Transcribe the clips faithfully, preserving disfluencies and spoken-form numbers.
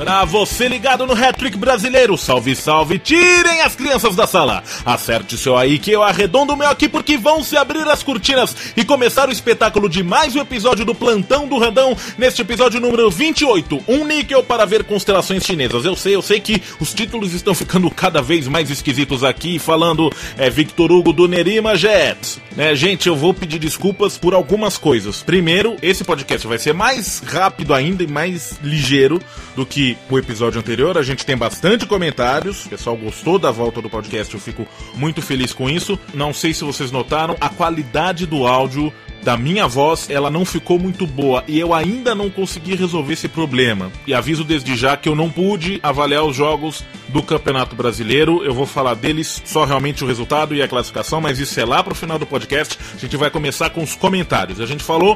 Pra você ligado no Hat-Trick brasileiro, salve, salve, tirem as crianças da sala. Acerte o seu aí que eu arredondo o meu aqui porque vão se abrir as cortinas e começar o espetáculo de mais um episódio do Plantão do Randão. Neste episódio número vinte e oito, um níquel para ver constelações chinesas. Eu sei, eu sei que os títulos estão ficando cada vez mais esquisitos aqui, falando é, Victor Hugo do Nerima Jet. Né, gente, eu vou pedir desculpas por algumas coisas. Primeiro, esse podcast vai ser mais rápido ainda e mais ligeiro do que o episódio anterior. A gente tem bastante comentários, o pessoal gostou da volta do podcast, eu fico muito feliz com isso. Não sei se vocês notaram, a qualidade do áudio da minha voz, ela não ficou muito boa e eu ainda não consegui resolver esse problema. E aviso desde já que eu não pude avaliar os jogos do Campeonato Brasileiro. Eu vou falar deles só realmente o resultado e a classificação, mas isso é lá pro final do podcast. A gente vai começar com os comentários. A gente falou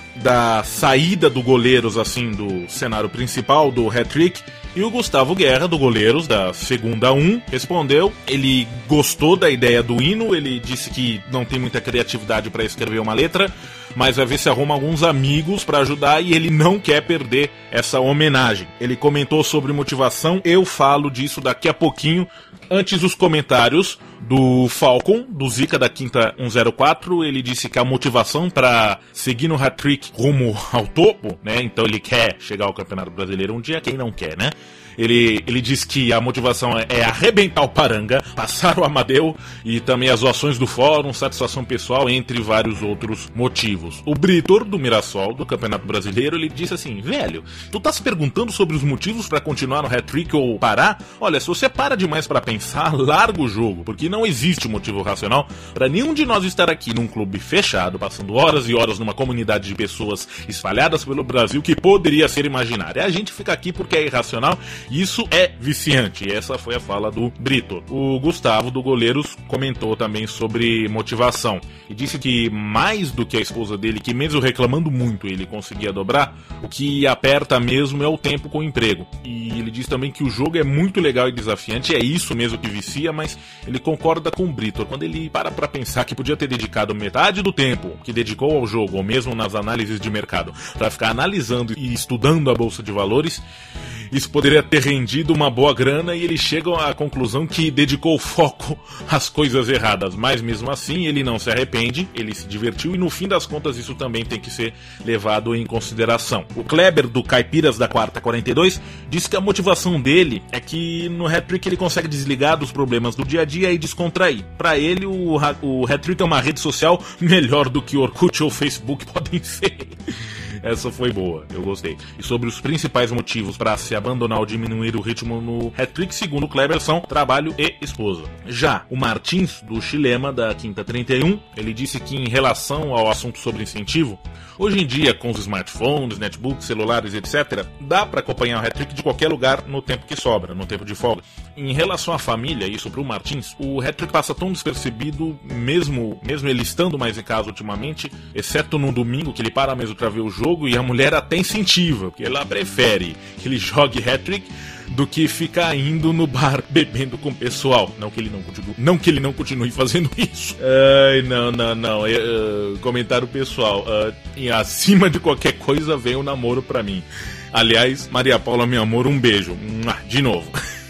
da saída do Goleiros, assim, do cenário principal do Hat-Trick, e o Gustavo Guerra, do Goleiros, da segunda um, respondeu. Ele gostou da ideia do hino, ele disse que não tem muita criatividade para escrever uma letra, mas vai ver se arruma alguns amigos para ajudar e ele não quer perder essa homenagem. Ele comentou sobre motivação, eu falo disso daqui a pouquinho. Antes, os comentários do Falcon, do Zica da Quinta cento e quatro, ele disse que a motivação para seguir no Hat-Trick rumo ao topo, né, então ele quer chegar ao Campeonato Brasileiro um dia, quem não quer, né? Ele, ele diz que a motivação é, é arrebentar o Paranga, passar o Amadeu e também as doações do fórum, satisfação pessoal, entre vários outros motivos. O Britor, do Mirassol, do Campeonato Brasileiro, ele disse assim: velho, tu tá se perguntando sobre os motivos pra continuar no Hat-Trick ou parar? Olha, se você para demais pra pensar, larga o jogo, porque não existe motivo racional pra nenhum de nós estar aqui num clube fechado, passando horas e horas numa comunidade de pessoas espalhadas pelo Brasil que poderia ser imaginária. A gente fica aqui porque é irracional. Isso é viciante. Essa foi a fala do Brito. O Gustavo, do Goleiros, comentou também sobre motivação e disse que mais do que a esposa dele, que mesmo reclamando muito ele conseguia dobrar, o que aperta mesmo é o tempo com o emprego. E ele diz também que o jogo é muito legal e desafiante, é isso mesmo que vicia, mas ele concorda com o Brito. Quando ele para pra pensar que podia ter dedicado metade do tempo que dedicou ao jogo, ou mesmo nas análises de mercado, para ficar analisando e estudando a Bolsa de Valores, isso poderia ter rendido uma boa grana e ele chega à conclusão que dedicou o foco às coisas erradas. Mas mesmo assim ele não se arrepende, ele se divertiu e no fim das contas isso também tem que ser levado em consideração. O Kleber, do Caipiras da Quarta quarenta e dois, diz que a motivação dele é que no Hat-Trick ele consegue desligar dos problemas do dia a dia e descontrair. Para ele o, o Hat-Trick é uma rede social melhor do que Orkut ou Facebook podem ser. Essa foi boa, eu gostei. E sobre os principais motivos para se abandonar ou diminuir o ritmo no Hat-Trick, segundo o Kleber, são trabalho e esposa. Já o Martins, do Chilema, da Quinta trinta e um, ele disse que em relação ao assunto sobre incentivo, hoje em dia, com os smartphones, netbooks, celulares, etcétera, dá para acompanhar o Hat-Trick de qualquer lugar no tempo que sobra, no tempo de folga. Em relação à família, isso pro Martins, o Hat-Trick passa tão despercebido, mesmo, mesmo ele estando mais em casa ultimamente, exceto no domingo, que ele para mesmo pra ver o jogo, e a mulher até incentiva, porque ela prefere que ele jogue Hat-Trick do que ficar indo no bar bebendo com o pessoal. Não que ele não continue, não que ele não continue fazendo isso. Ai, não, não, não. Uh, comentário pessoal. Uh, e acima de qualquer coisa vem o namoro pra mim. Aliás, Maria Paula, meu amor, um beijo. De novo.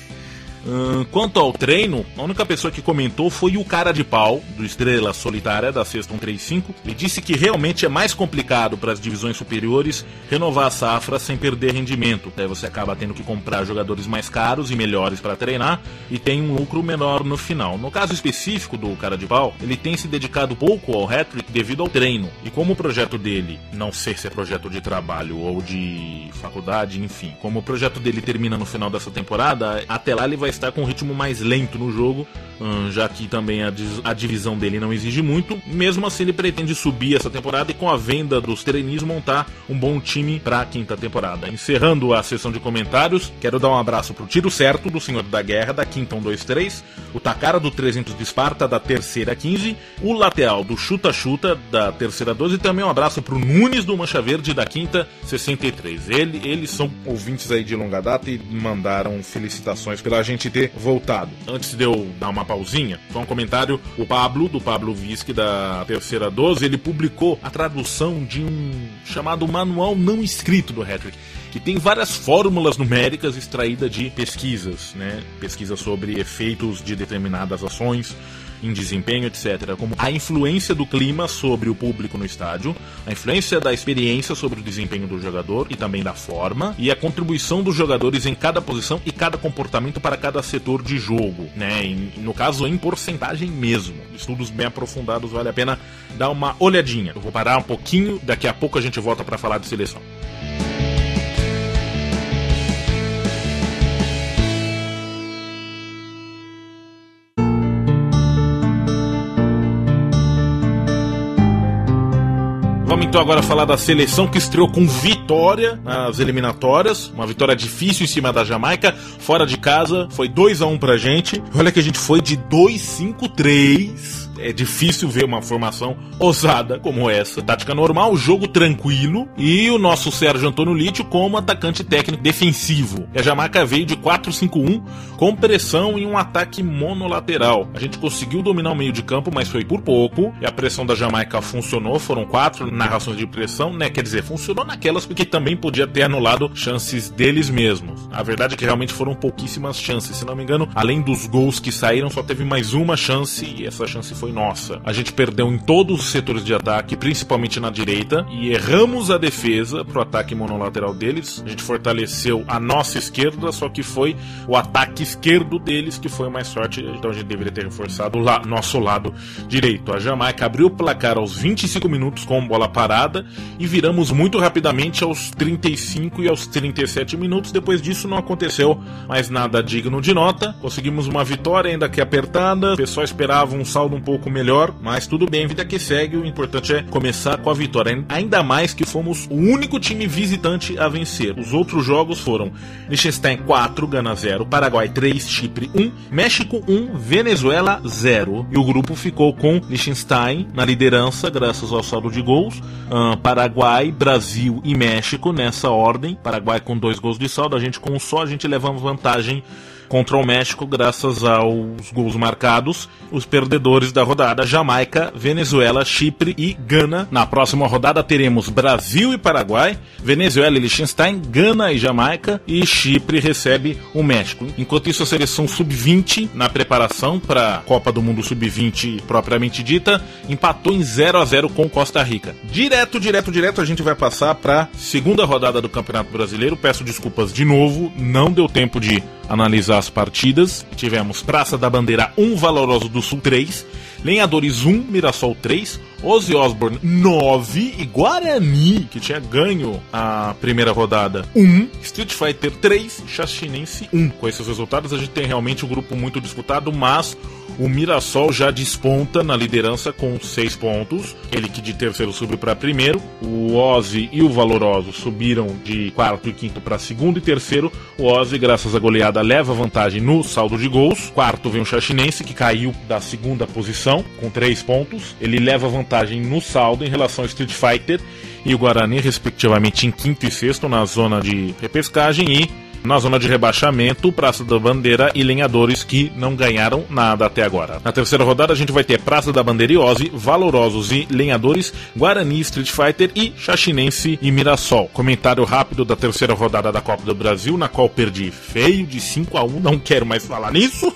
Hum, quanto ao treino, a única pessoa que comentou foi o Cara de Pau, do Estrela Solitária, da Sexta cento e trinta e cinco. Ele disse que realmente é mais complicado para as divisões superiores renovar a safra sem perder rendimento. Daí você acaba tendo que comprar jogadores mais caros e melhores para treinar e tem um lucro menor no final. No caso específico do Cara de Pau, ele tem se dedicado pouco ao Hat-Trick devido ao treino. E como o projeto dele, não sei se é projeto de trabalho ou de faculdade, enfim, como o projeto dele termina no final dessa temporada, até lá ele vai estar com um ritmo mais lento no jogo, já que também a, a divisão dele não exige muito. Mesmo assim ele pretende subir essa temporada e com a venda dos treinistas montar um bom time para a quinta temporada. Encerrando a sessão de comentários, quero dar um abraço pro Tiro Certo, do Senhor da Guerra, da Quinta cento e vinte e três, o Takara do trezentos de Esparta, da Terceira quinze, o Lateral do Chuta Chuta, da Terceira doze, e também um abraço pro Nunes do Mancha Verde, da Quinta sessenta e três. Ele, eles são ouvintes aí de longa data e mandaram felicitações pela gente finalmente ter voltado. Antes de eu dar uma pausinha, só um comentário. O Pablo, do Pablo Visque, da Terceira doze, ele publicou a tradução de um chamado Manual Não Escrito do Hat-Trick, que tem várias fórmulas numéricas extraídas de pesquisas, né? Pesquisas sobre efeitos de determinadas ações em desempenho, etcétera. Como a influência do clima sobre o público no estádio, a influência da experiência sobre o desempenho do jogador e também da forma, e a contribuição dos jogadores em cada posição e cada comportamento para cada setor de jogo, né? E, no caso, em porcentagem mesmo. Estudos bem aprofundados, vale a pena dar uma olhadinha. Eu vou parar um pouquinho, daqui a pouco a gente volta para falar de seleção. Vamos então agora falar da seleção que estreou com vitória nas eliminatórias. Uma vitória difícil em cima da Jamaica. Fora de casa, foi dois a um pra gente. Olha que a gente foi de dois cinco três. É difícil ver uma formação ousada como essa. Tática normal, jogo tranquilo. E o nosso Sérgio Antônio Lítio como atacante técnico defensivo. E a Jamaica veio de quatro cinco um com pressão e um ataque monolateral. A gente conseguiu dominar o meio de campo, mas foi por pouco. E a pressão da Jamaica funcionou. Foram quatro narrações de pressão, né? Quer dizer, funcionou naquelas porque também podia ter anulado chances deles mesmos. A verdade é que realmente foram pouquíssimas chances. Se não me engano, além dos gols que saíram, só teve mais uma chance e essa chance foi nossa. A gente perdeu em todos os setores de ataque, principalmente na direita, e erramos a defesa pro ataque monolateral deles. A gente fortaleceu a nossa esquerda, só que foi o ataque esquerdo deles que foi mais forte, então a gente deveria ter reforçado o la- nosso lado direito. A Jamaica abriu o placar aos vinte e cinco minutos com bola parada e viramos muito rapidamente aos trinta e cinco e aos trinta e sete minutos. Depois disso não aconteceu mais nada digno de nota. Conseguimos uma vitória ainda que apertada, o pessoal esperava um saldo um pouco melhor, mas tudo bem, vida que segue. O importante é começar com a vitória, ainda mais que fomos o único time visitante a vencer. Os outros jogos foram Liechtenstein quatro, Gana zero, Paraguai três, Chipre um, México um, Venezuela zero, e o grupo ficou com Liechtenstein na liderança graças ao saldo de gols, uh, Paraguai, Brasil e México nessa ordem. Paraguai com dois gols de saldo, a gente com um só. A gente levamos vantagem contra o México graças aos gols marcados. Os perdedores da rodada: Jamaica, Venezuela, Chipre e Gana. Na próxima rodada teremos Brasil e Paraguai, Venezuela e Liechtenstein, Gana e Jamaica, e Chipre recebe o México. Enquanto isso, a seleção sub vinte, na preparação para a Copa do Mundo sub vinte propriamente dita, empatou em zero a zero com Costa Rica. Direto, direto, direto a gente vai passar para segunda rodada do Campeonato Brasileiro. Peço desculpas de novo, não deu tempo de analisar as partidas. Tivemos Praça da Bandeira um, Valoroso do Sul três, Lenhadores um, Mirassol três, Ozzy Osbourne nove e Guarani, que tinha ganho a primeira rodada, um, Street Fighter três, Chacinense um. Com esses resultados a gente tem realmente um grupo muito disputado, mas o Mirassol já desponta na liderança com seis pontos, ele que de terceiro subiu para primeiro. O Ozzy e o Valoroso subiram de quarto e quinto para segundo e terceiro. O Ozzy, graças à goleada, leva vantagem no saldo de gols. Quarto vem o Chacinense, que caiu da segunda posição com três pontos. Ele leva vantagem no saldo em relação ao Street Fighter e o Guarani, respectivamente, em quinto e sexto na zona de repescagem. E na zona de rebaixamento, Praça da Bandeira e Lenhadores, que não ganharam nada até agora. Na terceira rodada a gente vai ter Praça da Bandeira e Ozzy, Valorosos e Lenhadores, Guarani, Street Fighter e Chacinense e Mirassol. Comentário rápido da terceira rodada da Copa do Brasil, na qual perdi feio de cinco a um, não quero mais falar nisso.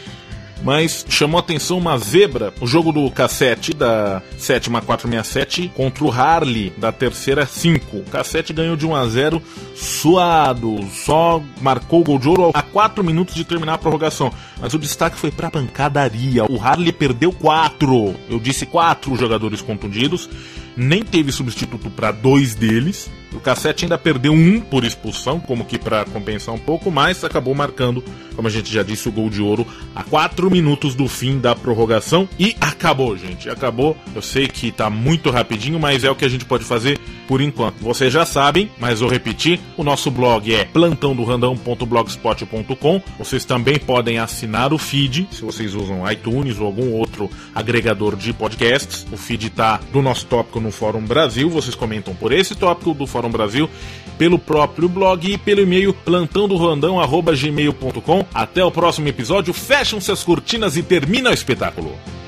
Mas chamou a atenção uma zebra, o jogo do Cassete da sétima quatrocentos e sessenta e sete contra o Harley da terceira cinco. O Cassete ganhou de um a zero suado, só marcou o gol de ouro a quatro minutos de terminar a prorrogação. Mas o destaque foi pra pancadaria. O Harley perdeu quatro, eu disse quatro jogadores contundidos, nem teve substituto para dois deles. O Cassete ainda perdeu um por expulsão, como que para compensar um pouco, mas acabou marcando, como a gente já disse, o gol de ouro a quatro minutos do fim da prorrogação. E acabou, gente, acabou. Eu sei que tá muito rapidinho, mas é o que a gente pode fazer por enquanto. Vocês já sabem, mas vou repetir, o nosso blog é plantão do randão ponto blogspot ponto com. Vocês também podem assinar o feed, se vocês usam iTunes ou algum outro agregador de podcasts. O feed tá do nosso tópico no Fórum Brasil, vocês comentam por esse tópico do Fórum Brasil pelo próprio blog e pelo e-mail plantão do randão arroba gmail ponto com. Até o próximo episódio, fecham-se as cortinas e termina o espetáculo.